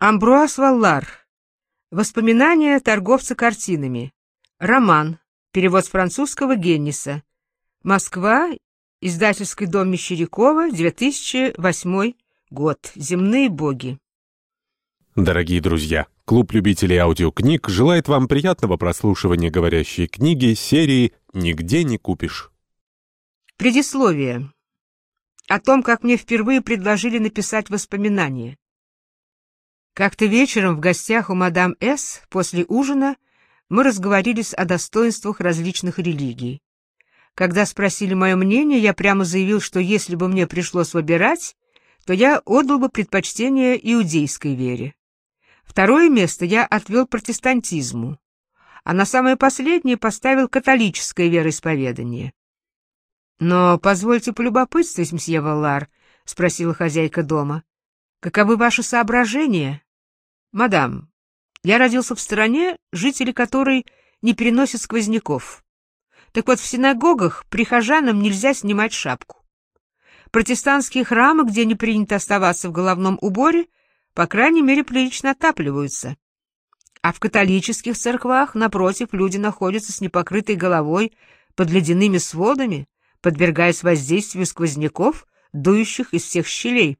Амбруаз Валлар. Воспоминания торговца картинами. Роман. Перевод с французского Генниса. Москва. Издательский дом Мещерякова. 2008 год. Земные боги. Дорогие друзья, клуб любителей аудиокниг желает вам приятного прослушивания говорящей книги серии «Нигде не купишь». Предисловие. О том, как мне впервые предложили написать воспоминания. Как-то вечером в гостях у мадам С. после ужина мы разговорились о достоинствах различных религий. Когда спросили мое мнение, я прямо заявил, что если бы мне пришлось выбирать, то я отдал бы предпочтение иудейской вере. Второе место я отвел протестантизму, а на самое последнее поставил католическое вероисповедание. «Но позвольте полюбопытствовать, мсье Валлар», — спросила хозяйка дома. «Каковы ваши соображения?» «Мадам, я родился в стране, жители которой не переносят сквозняков. Так вот, в синагогах прихожанам нельзя снимать шапку. Протестантские храмы, где не принято оставаться в головном уборе, по крайней мере, прилично отапливаются. А в католических церквах, напротив, люди находятся с непокрытой головой под ледяными сводами, подвергаясь воздействию сквозняков, дующих из всех щелей».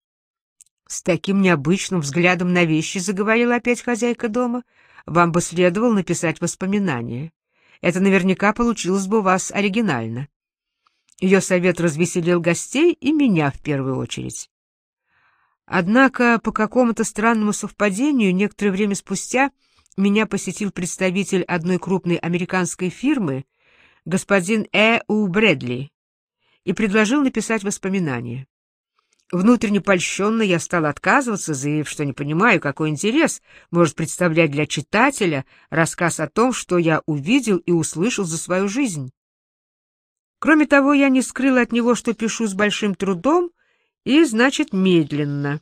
«С таким необычным взглядом на вещи, — заговорила опять хозяйка дома, — вам бы следовало написать воспоминания. Это наверняка получилось бы у вас оригинально». Ее совет развеселил гостей и меня в первую очередь. Однако, по какому-то странному совпадению, некоторое время спустя меня посетил представитель одной крупной американской фирмы, господин У. Брэдли, и предложил написать воспоминания. Внутренне польщенно я стал отказываться, заявив, что не понимаю, какой интерес может представлять для читателя рассказ о том, что я увидел и услышал за свою жизнь. Кроме того, я не скрыл от него, что пишу с большим трудом и, значит, медленно.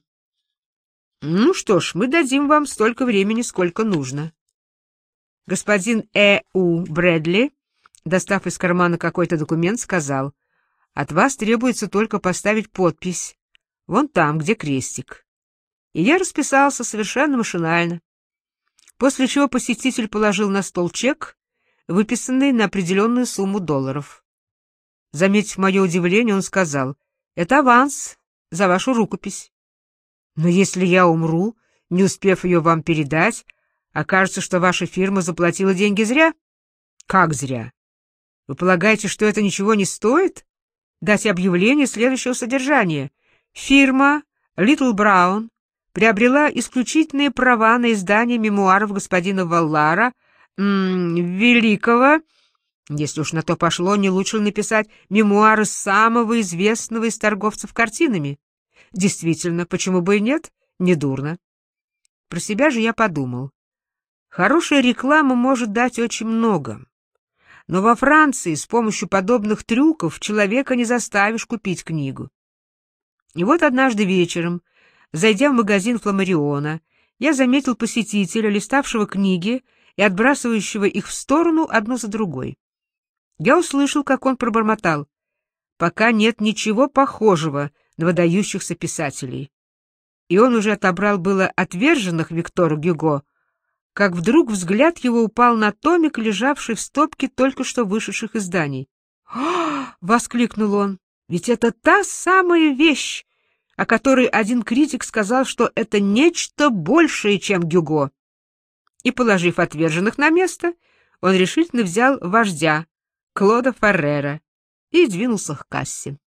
«Ну что ж, мы дадим вам столько времени, сколько нужно». Господин У. Брэдли, достав из кармана какой-то документ, сказал: «От вас требуется только поставить подпись вон там, где крестик». И я расписался совершенно машинально, после чего посетитель положил на стол чек, выписанный на определенную сумму $. Заметив мое удивление, он сказал: «Это аванс за вашу рукопись. Но если я умру, не успев ее вам передать, окажется, что ваша фирма заплатила деньги зря». «Как зря? Вы полагаете, что это ничего не стоит? Дать объявление следующего содержания: фирма Little Brown приобрела исключительные права на издание мемуаров господина Валлара, великого, если уж на то пошло, не лучше ли написать мемуары самого известного из торговцев картинами? Действительно, почему бы и нет? Недурно». Про себя же я подумал: хорошая реклама может дать очень много. Но во Франции с помощью подобных трюков человека не заставишь купить книгу. И вот однажды вечером, зайдя в магазин Фламариона, я заметил посетителя, листавшего книги и отбрасывающего их в сторону одну за другой. Я услышал, как он пробормотал: «Пока нет ничего похожего на выдающихся писателей». И он уже отобрал было «Отверженных» Виктора Гюго, как вдруг взгляд его упал на томик, лежавший в стопке только что вышедших изданий. «А!» — воскликнул он. «Ведь это та самая вещь, о которой один критик сказал, что это нечто большее, чем Гюго». И, положив «Отверженных» на место, он решительно взял «Вождя» Клода Феррера и двинулся к кассе.